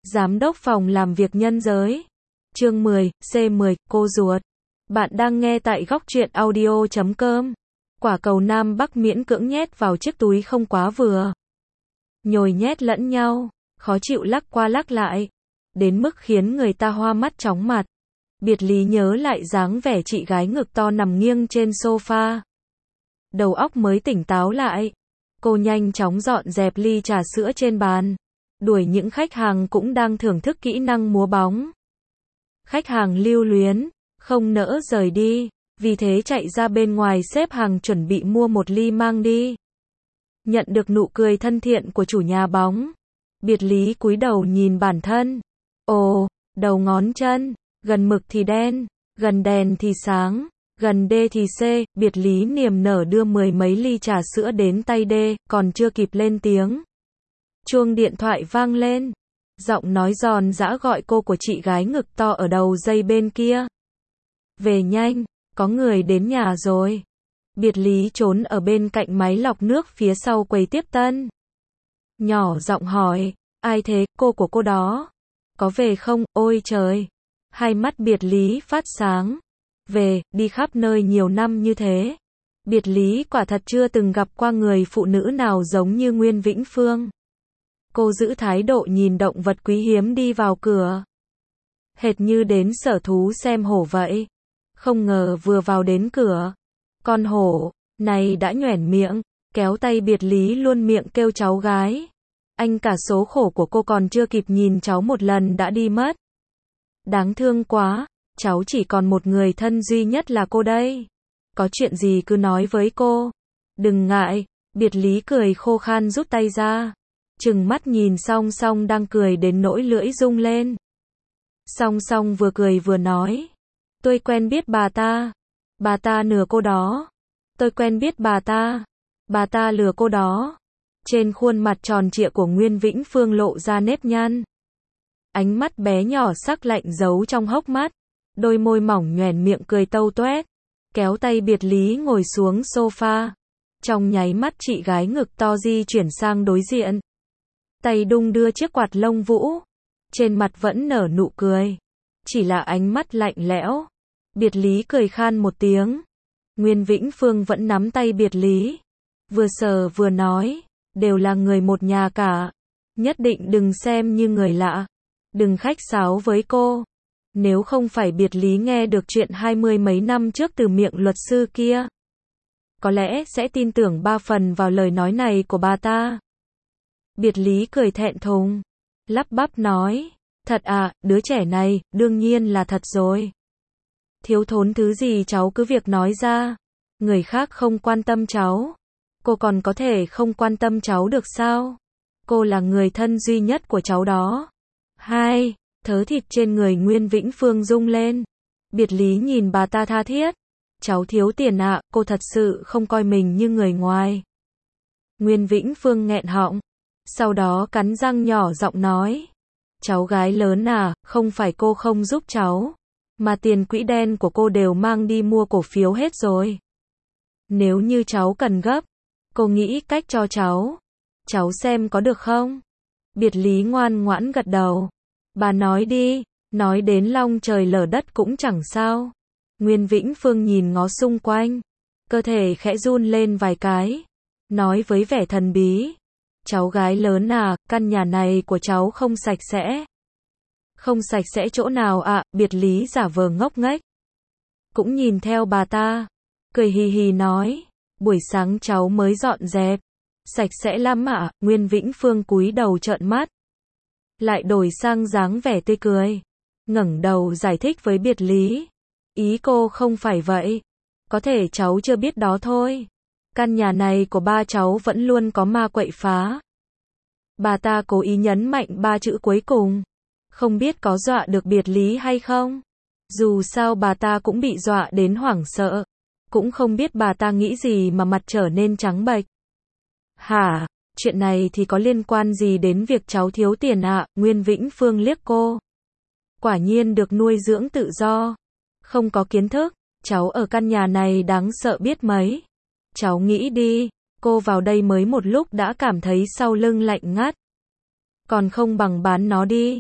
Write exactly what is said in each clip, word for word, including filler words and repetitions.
Giám đốc phòng làm việc nhân giới. Chương mười, C mười, cô ruột. Bạn đang nghe tại góc truyện audio chấm com. Quả cầu Nam Bắc miễn cưỡng nhét vào chiếc túi không quá vừa. Nhồi nhét lẫn nhau, khó chịu lắc qua lắc lại, đến mức khiến người ta hoa mắt chóng mặt. Biệt Lý nhớ lại dáng vẻ chị gái ngực to nằm nghiêng trên sofa. Đầu óc mới tỉnh táo lại. Cô nhanh chóng dọn dẹp ly trà sữa trên bàn. Đuổi những khách hàng cũng đang thưởng thức kỹ năng múa bóng. Khách hàng lưu luyến, không nỡ rời đi, vì thế chạy ra bên ngoài xếp hàng chuẩn bị mua một ly mang đi. Nhận được nụ cười thân thiện của chủ nhà bóng, Biệt Lý cúi đầu nhìn bản thân. Ồ, đầu ngón chân, gần mực thì đen, gần đèn thì sáng, gần D thì C. Biệt Lý niềm nở đưa mười mấy ly trà sữa đến tay D, còn chưa kịp lên tiếng. Chuông điện thoại vang lên. Giọng nói giòn giã gọi cô của chị gái ngực to ở đầu dây bên kia. Về nhanh, có người đến nhà rồi. Biệt Lý trốn ở bên cạnh máy lọc nước phía sau quầy tiếp tân. Nhỏ giọng hỏi, ai thế, cô của cô đó? Có về không? Ôi trời! Hai mắt Biệt Lý phát sáng. Về, đi khắp nơi nhiều năm như thế. Biệt Lý quả thật chưa từng gặp qua người phụ nữ nào giống như Nguyên Vĩnh Phương. Cô giữ thái độ nhìn động vật quý hiếm đi vào cửa. Hệt như đến sở thú xem hổ vậy. Không ngờ vừa vào đến cửa, con hổ này đã nhoẻn miệng, kéo tay Biệt Lý luôn miệng kêu cháu gái. Anh cả số khổ của cô còn chưa kịp nhìn cháu một lần đã đi mất. Đáng thương quá, cháu chỉ còn một người thân duy nhất là cô đây. Có chuyện gì cứ nói với cô. Đừng ngại, Biệt Lý cười khô khan rút tay ra. Chừng mắt nhìn Song Song đang cười đến nỗi lưỡi rung lên. Song Song vừa cười vừa nói. Tôi quen biết bà ta. Bà ta lừa cô đó. Tôi quen biết bà ta. Bà ta lừa cô đó. Trên khuôn mặt tròn trịa của Nguyên Vĩnh Phương lộ ra nếp nhăn. Ánh mắt bé nhỏ sắc lạnh giấu trong hốc mắt. Đôi môi mỏng nhoẻn miệng cười tâu toét. Kéo tay Biệt Lý ngồi xuống sofa. Trong nháy mắt chị gái ngực to di chuyển sang đối diện. Tay đung đưa chiếc quạt lông vũ. Trên mặt vẫn nở nụ cười. Chỉ là ánh mắt lạnh lẽo. Biệt Lý cười khan một tiếng. Nguyên Vĩnh Phương vẫn nắm tay Biệt Lý. Vừa sờ vừa nói. Đều là người một nhà cả. Nhất định đừng xem như người lạ. Đừng khách sáo với cô. Nếu không phải Biệt Lý nghe được chuyện hai mươi mấy năm trước từ miệng luật sư kia, có lẽ sẽ tin tưởng ba phần vào lời nói này của bà ta. Biệt Lý cười thẹn thùng, lắp bắp nói, thật à, đứa trẻ này, đương nhiên là thật rồi. Thiếu thốn thứ gì cháu cứ việc nói ra. Người khác không quan tâm cháu, cô còn có thể không quan tâm cháu được sao? Cô là người thân duy nhất của cháu đó. Hai, thớ thịt trên người Nguyên Vĩnh Phương rung lên. Biệt Lý nhìn bà ta tha thiết. Cháu thiếu tiền ạ, à, cô thật sự không coi mình như người ngoài. Nguyên Vĩnh Phương nghẹn họng. Sau đó cắn răng nhỏ giọng nói. Cháu gái lớn à, không phải cô không giúp cháu. Mà tiền quỹ đen của cô đều mang đi mua cổ phiếu hết rồi. Nếu như cháu cần gấp, cô nghĩ cách cho cháu. Cháu xem có được không? Biệt Lý ngoan ngoãn gật đầu. Bà nói đi, nói đến long trời lở đất cũng chẳng sao. Nguyên Vĩnh Phương nhìn ngó xung quanh. Cơ thể khẽ run lên vài cái. Nói với vẻ thần bí. Cháu gái lớn à, căn nhà này của cháu không sạch sẽ. Không sạch sẽ chỗ nào ạ? À? Biệt Lý giả vờ ngốc nghếch. Cũng nhìn theo bà ta. Cười hì hì nói. Buổi sáng cháu mới dọn dẹp. Sạch sẽ lắm ạ. À? Nguyên Vĩnh Phương cúi đầu trợn mắt. Lại đổi sang dáng vẻ tươi cười. Ngẩng đầu giải thích với Biệt Lý. Ý cô không phải vậy. Có thể cháu chưa biết đó thôi. Căn nhà này của ba cháu vẫn luôn có ma quậy phá. Bà ta cố ý nhấn mạnh ba chữ cuối cùng. Không biết có dọa được Biệt Lý hay không? Dù sao bà ta cũng bị dọa đến hoảng sợ. Cũng không biết bà ta nghĩ gì mà mặt trở nên trắng bệch. Hả? Chuyện này thì có liên quan gì đến việc cháu thiếu tiền ạ? À? Nguyên Vĩnh Phương liếc cô. Quả nhiên được nuôi dưỡng tự do. Không có kiến thức. Cháu ở căn nhà này đáng sợ biết mấy. Cháu nghĩ đi. Cô vào đây mới một lúc đã cảm thấy sau lưng lạnh ngắt. Còn không bằng bán nó đi.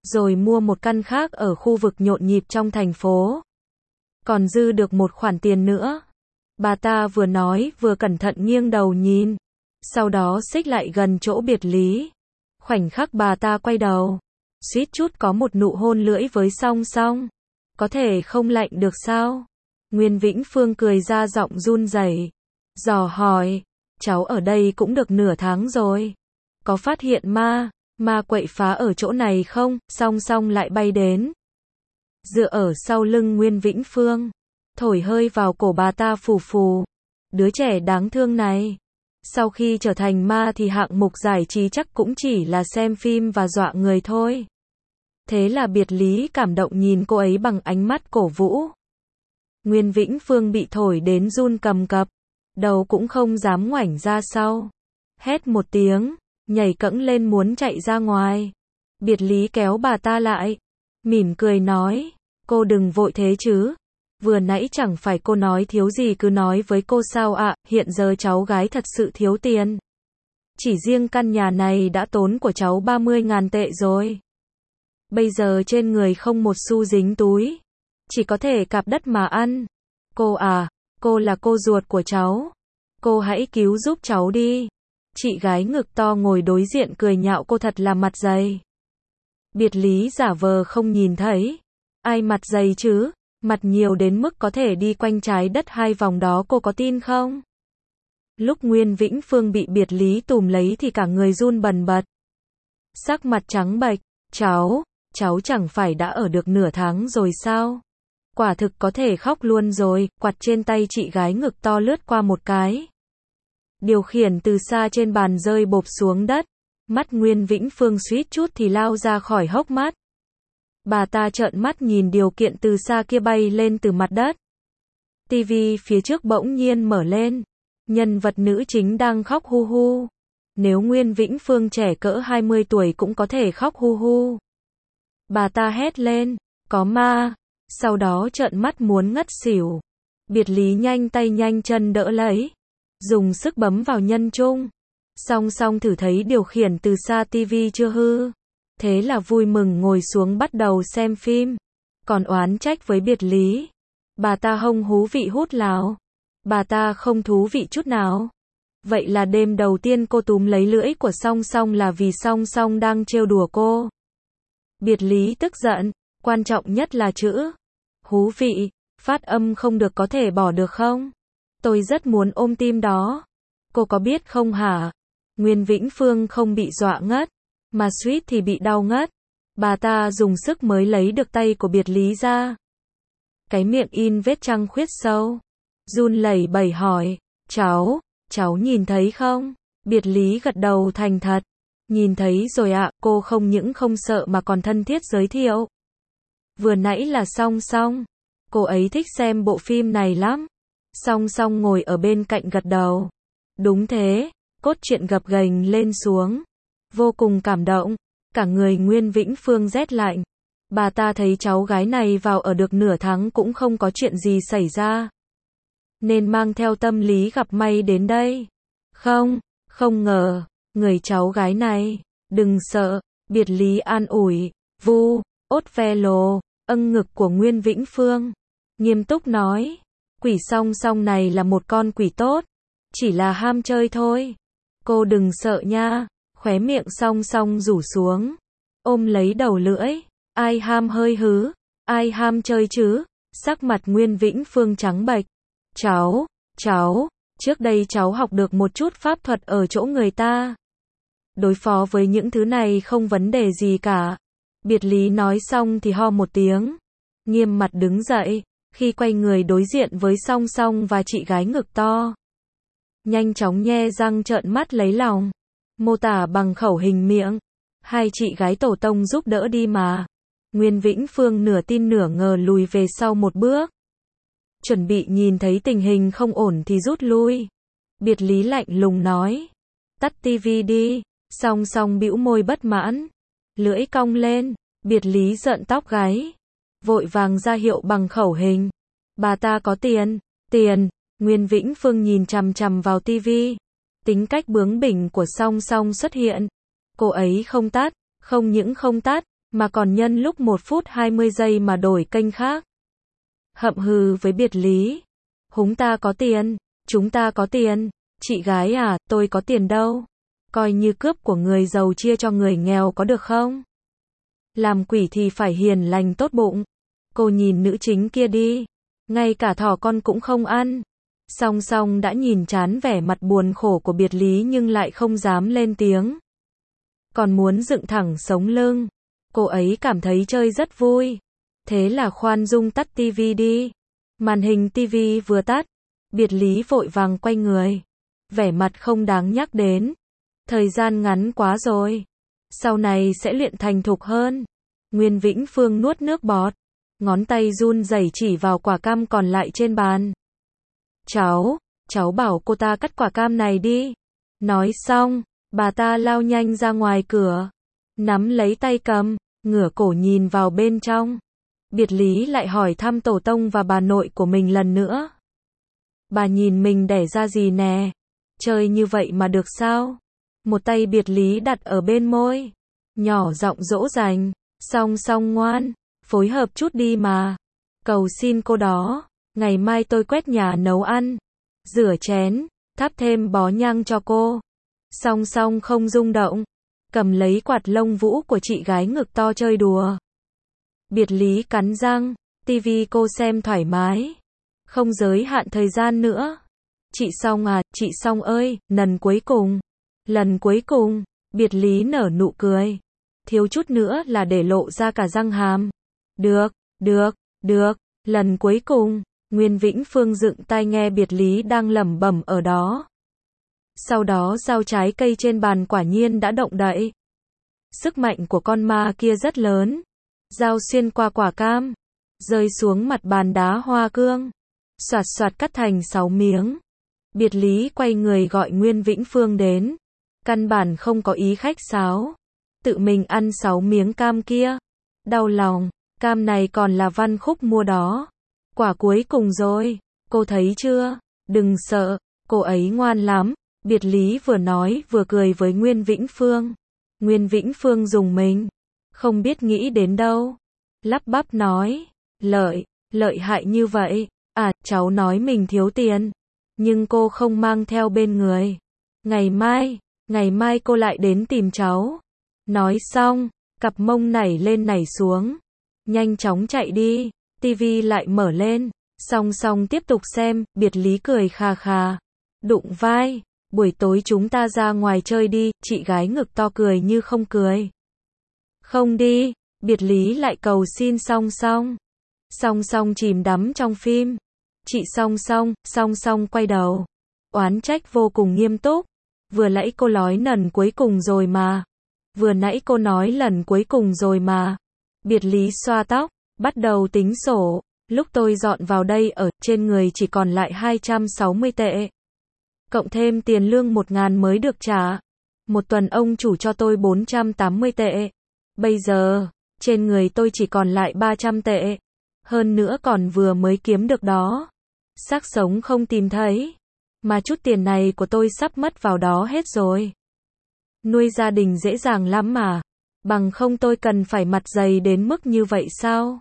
rồi mua một căn khác ở khu vực nhộn nhịp trong thành phố. Còn dư được một khoản tiền nữa. Bà ta vừa nói vừa cẩn thận nghiêng đầu nhìn, sau đó xích lại gần chỗ Biệt Lý. Khoảnh khắc bà ta quay đầu, suýt chút có một nụ hôn lưỡi với Song Song. Có thể không lạnh được sao? Nguyên Vĩnh Phương cười ra giọng run rẩy, dò hỏi, cháu ở đây cũng được nửa tháng rồi. Có phát hiện ma, ma quậy phá ở chỗ này không? Song Song lại bay đến, dựa ở sau lưng Nguyên Vĩnh Phương, thổi hơi vào cổ bà ta phù phù. Đứa trẻ đáng thương này, sau khi trở thành ma thì hạng mục giải trí chắc cũng chỉ là xem phim và dọa người thôi. Thế là Biệt Lý cảm động nhìn cô ấy bằng ánh mắt cổ vũ. Nguyên Vĩnh Phương bị thổi đến run cầm cập, đầu cũng không dám ngoảnh ra sau. Hét một tiếng, nhảy cẫng lên muốn chạy ra ngoài. Biệt Lý kéo bà ta lại, mỉm cười nói, cô đừng vội thế chứ. Vừa nãy chẳng phải cô nói thiếu gì cứ nói với cô sao ạ, hiện giờ cháu gái thật sự thiếu tiền. Chỉ riêng căn nhà này đã tốn của cháu ba mươi ngàn tệ rồi. Bây giờ trên người không một xu dính túi, chỉ có thể cạp đất mà ăn. Cô à, cô là cô ruột của cháu. Cô hãy cứu giúp cháu đi. Chị gái ngực to ngồi đối diện cười nhạo cô thật là mặt dày. Biệt Lý giả vờ không nhìn thấy. Ai mặt dày chứ? Mặt nhiều đến mức có thể đi quanh trái đất hai vòng đó cô có tin không? Lúc Nguyên Vĩnh Phương bị Biệt Lý tùm lấy thì cả người run bần bật. Sắc mặt trắng bệch, cháu, cháu chẳng phải đã ở được nửa tháng rồi sao? Quả thực có thể khóc luôn rồi, quạt trên tay chị gái ngực to lướt qua một cái. Điều khiển từ xa trên bàn rơi bộp xuống đất, mắt Nguyên Vĩnh Phương suýt chút thì lao ra khỏi hốc mắt. Bà ta trợn mắt nhìn điều kiện từ xa kia bay lên từ mặt đất. Tivi phía trước bỗng nhiên mở lên, nhân vật nữ chính đang khóc hu hu. Nếu Nguyên Vĩnh Phương trẻ cỡ hai mươi tuổi cũng có thể khóc hu hu. Bà ta hét lên, có ma, sau đó trợn mắt muốn ngất xỉu. Biệt Lý nhanh tay nhanh chân đỡ lấy, dùng sức bấm vào nhân trung. Song Song thử thấy điều khiển từ xa tivi chưa hư. Thế là vui mừng ngồi xuống bắt đầu xem phim. Còn oán trách với Biệt Lý, bà ta hông hú vị hút láo. Bà ta không thú vị chút nào. Vậy là đêm đầu tiên cô túm lấy lưỡi của Song Song là vì Song Song đang trêu đùa cô. Biệt Lý tức giận, quan trọng nhất là chữ hú vị, phát âm không được có thể bỏ được không? Tôi rất muốn ôm tim đó. Cô có biết không hả? Nguyên Vĩnh Phương không bị dọa ngất, mà suýt thì bị đau ngất. Bà ta dùng sức mới lấy được tay của Biệt Lý ra. Cái miệng in vết trăng khuyết sâu, run lẩy bẩy hỏi, cháu, cháu nhìn thấy không? Biệt Lý gật đầu thành thật. Nhìn thấy rồi ạ, cô không những không sợ mà còn thân thiết giới thiệu. Vừa nãy là Song Song. Cô ấy thích xem bộ phim này lắm. Song Song ngồi ở bên cạnh gật đầu. Đúng thế, cốt truyện gập ghềnh lên xuống. Vô cùng cảm động. Cả người Nguyên Vĩnh Phương rét lạnh. Bà ta thấy cháu gái này vào ở được nửa tháng cũng không có chuyện gì xảy ra, nên mang theo tâm lý gặp may đến đây. Không, không ngờ, người cháu gái này, đừng sợ, Biệt Lý an ủi, vu, ốt ve lồ, âng ngực của Nguyên Vĩnh Phương. Nghiêm túc nói, quỷ Song Song này là một con quỷ tốt, chỉ là ham chơi thôi. Cô đừng sợ nha. Khóe miệng Song Song rủ xuống, ôm lấy đầu lưỡi. Ai ham hơi hứ, ai ham chơi chứ? Sắc mặt Nguyên Vĩnh Phương trắng bệch. Cháu, cháu, trước đây cháu học được một chút pháp thuật ở chỗ người ta. Đối phó với những thứ này không vấn đề gì cả. Biệt Lý nói xong thì ho một tiếng, nghiêm mặt đứng dậy, khi quay người đối diện với Song Song và chị gái ngực to. Nhanh chóng nhe răng trợn mắt lấy lòng, mô tả bằng khẩu hình miệng. Hai chị gái tổ tông giúp đỡ đi mà. Nguyên Vĩnh Phương nửa tin nửa ngờ lùi về sau một bước. Chuẩn bị nhìn thấy tình hình không ổn thì rút lui. Biệt Lý lạnh lùng nói, tắt tivi đi. Song Song bĩu môi bất mãn, lưỡi cong lên. Biệt Lý giận tóc gáy, vội vàng ra hiệu bằng khẩu hình. Bà ta có tiền, tiền. Nguyên Vĩnh Phương nhìn chằm chằm vào tivi. Tính cách bướng bỉnh của Song Song xuất hiện. Cô ấy không tắt, không những không tắt, mà còn nhân lúc một phút hai mươi giây mà đổi kênh khác. Hậm hừ với Biệt Lý. Húng ta có tiền, chúng ta có tiền, chị gái à, tôi có tiền đâu. Coi như cướp của người giàu chia cho người nghèo có được không? Làm quỷ thì phải hiền lành tốt bụng. Cô nhìn nữ chính kia đi, ngay cả thỏ con cũng không ăn. Song Song đã nhìn chán vẻ mặt buồn khổ của Biệt Lý nhưng lại không dám lên tiếng. Còn muốn dựng thẳng sống lưng. Cô ấy cảm thấy chơi rất vui. Thế là khoan dung tắt tivi đi. Màn hình tivi vừa tắt, Biệt Lý vội vàng quay người. Vẻ mặt không đáng nhắc đến. Thời gian ngắn quá rồi. Sau này sẽ luyện thành thục hơn. Nguyên Vĩnh Phương nuốt nước bọt. Ngón tay run rẩy chỉ vào quả cam còn lại trên bàn. Cháu, cháu bảo cô ta cắt quả cam này đi. Nói xong, bà ta lao nhanh ra ngoài cửa. Nắm lấy tay cầm, ngửa cổ nhìn vào bên trong. Biệt Lý lại hỏi thăm tổ tông và bà nội của mình lần nữa. Bà nhìn mình đẻ ra gì nè? Chơi như vậy mà được sao? Một tay Biệt Lý đặt ở bên môi. Nhỏ giọng dỗ dành. Song Song ngoan, phối hợp chút đi mà. Cầu xin cô đó. Ngày mai tôi quét nhà nấu ăn. Rửa chén. Thắp thêm bó nhang cho cô. Song Song không rung động. Cầm lấy quạt lông vũ của chị gái ngực to chơi đùa. Biệt Lý cắn răng. Tivi cô xem thoải mái. Không giới hạn thời gian nữa. Chị Song à, chị Song ơi, lần cuối cùng. Lần cuối cùng, Biệt Lý nở nụ cười. Thiếu chút nữa là để lộ ra cả răng hàm. Được, được, được, lần cuối cùng. Nguyên Vĩnh Phương dựng tai nghe Biệt Lý đang lẩm bẩm ở đó. Sau đó dao trái cây trên bàn quả nhiên đã động đậy. Sức mạnh của con ma kia rất lớn. Dao xuyên qua quả cam, rơi xuống mặt bàn đá hoa cương. Xoạt xoạt cắt thành sáu miếng. Biệt Lý quay người gọi Nguyên Vĩnh Phương đến. Căn bản không có ý khách sáo. Tự mình ăn sáu miếng cam kia. Đau lòng, cam này còn là Văn Khúc mua đó. Quả cuối cùng rồi, cô thấy chưa? Đừng sợ, cô ấy ngoan lắm. Biệt Lý vừa nói vừa cười với Nguyên Vĩnh Phương. Nguyên Vĩnh Phương dùng mình. Không biết nghĩ đến đâu. Lắp bắp nói. Lợi, lợi hại như vậy. À, cháu nói mình thiếu tiền. Nhưng cô không mang theo bên người. Ngày mai, ngày mai cô lại đến tìm cháu. Nói xong, cặp mông nảy lên nảy xuống. Nhanh chóng chạy đi. Tivi lại mở lên. Song Song tiếp tục xem. Biệt Lý cười khà khà. Đụng vai. Buổi tối chúng ta ra ngoài chơi đi. Chị gái ngực to cười như không cười. Không đi. Biệt Lý lại cầu xin Song Song. Song Song chìm đắm trong phim. Chị Song Song. Song Song quay đầu. Oán trách vô cùng nghiêm túc. Vừa nãy cô nói lần cuối cùng rồi mà. Vừa nãy cô nói lần cuối cùng rồi mà. Biệt Lý xoa tóc. Bắt đầu tính sổ. Lúc tôi dọn vào đây ở trên người chỉ còn lại hai trăm sáu mươi tệ. Cộng thêm tiền lương một ngàn mới được trả. Một tuần ông chủ cho tôi bốn trăm tám mươi tệ. Bây giờ, trên người tôi chỉ còn lại ba trăm tệ. Hơn nữa còn vừa mới kiếm được đó. Xác sống không tìm thấy. Mà chút tiền này của tôi sắp mất vào đó hết rồi. Nuôi gia đình dễ dàng lắm mà. Bằng không tôi cần phải mặt dày đến mức như vậy sao?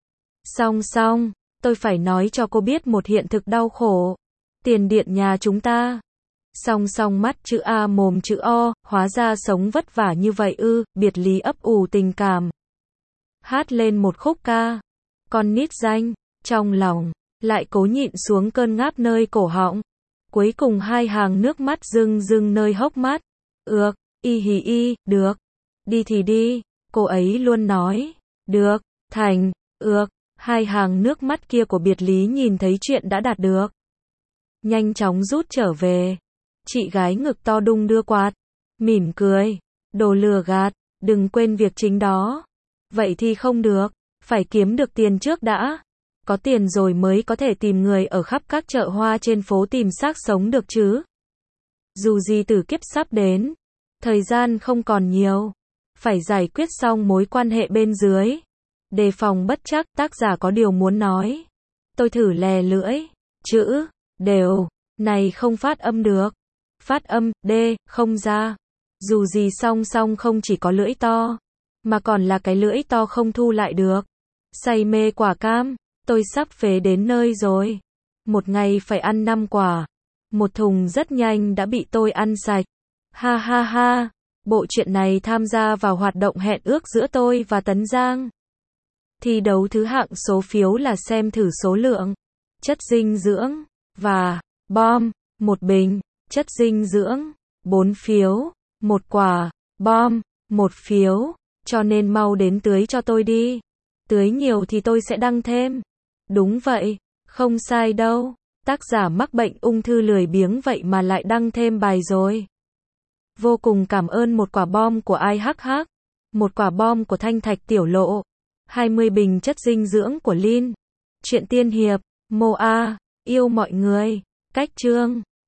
Song Song, tôi phải nói cho cô biết một hiện thực đau khổ. Tiền điện nhà chúng ta. Song Song mắt chữ A mồm chữ O, hóa ra sống vất vả như vậy ư. Biệt Lý ấp ủ tình cảm. Hát lên một khúc ca. Con nít danh, trong lòng, lại cố nhịn xuống cơn ngáp nơi cổ họng. Cuối cùng hai hàng nước mắt rưng rưng nơi hốc mắt. Ược, y hì y, được. Đi thì đi, cô ấy luôn nói. Được, thành, ược. Hai hàng nước mắt kia của Biệt Lý nhìn thấy chuyện đã đạt được. Nhanh chóng rút trở về. Chị gái ngực to đung đưa quạt. Mỉm cười. Đồ lừa gạt, đừng quên việc chính đó. Vậy thì không được. Phải kiếm được tiền trước đã. Có tiền rồi mới có thể tìm người ở khắp các chợ hoa trên phố tìm xác sống được chứ. Dù gì tử kiếp sắp đến. Thời gian không còn nhiều. Phải giải quyết xong mối quan hệ bên dưới. Đề phòng bất trắc, tác giả có điều muốn nói. Tôi thử lè lưỡi. Chữ, đều, này không phát âm được. Phát âm, D, không ra. Dù gì Song Song không chỉ có lưỡi to, mà còn là cái lưỡi to không thu lại được. Say mê quả cam, tôi sắp phế đến nơi rồi. Một ngày phải ăn năm quả. Một thùng rất nhanh đã bị tôi ăn sạch. Ha ha ha, bộ truyện này tham gia vào hoạt động hẹn ước giữa tôi và Tấn Giang. Thi đấu thứ hạng số phiếu là xem thử số lượng chất dinh dưỡng và bom, một bình, chất dinh dưỡng, bốn phiếu, một quả, bom, một phiếu, cho nên mau đến tưới cho tôi đi. Tưới nhiều thì tôi sẽ đăng thêm. Đúng vậy, không sai đâu. Tác giả mắc bệnh ung thư lười biếng vậy mà lại đăng thêm bài rồi. Vô cùng cảm ơn một quả bom của ai hắc hắc. Một quả bom của Thanh Thạch Tiểu Lộ. hai mươi bình chất dinh dưỡng của Lin. Chuyện tiên hiệp, Moa, yêu mọi người. Cách chương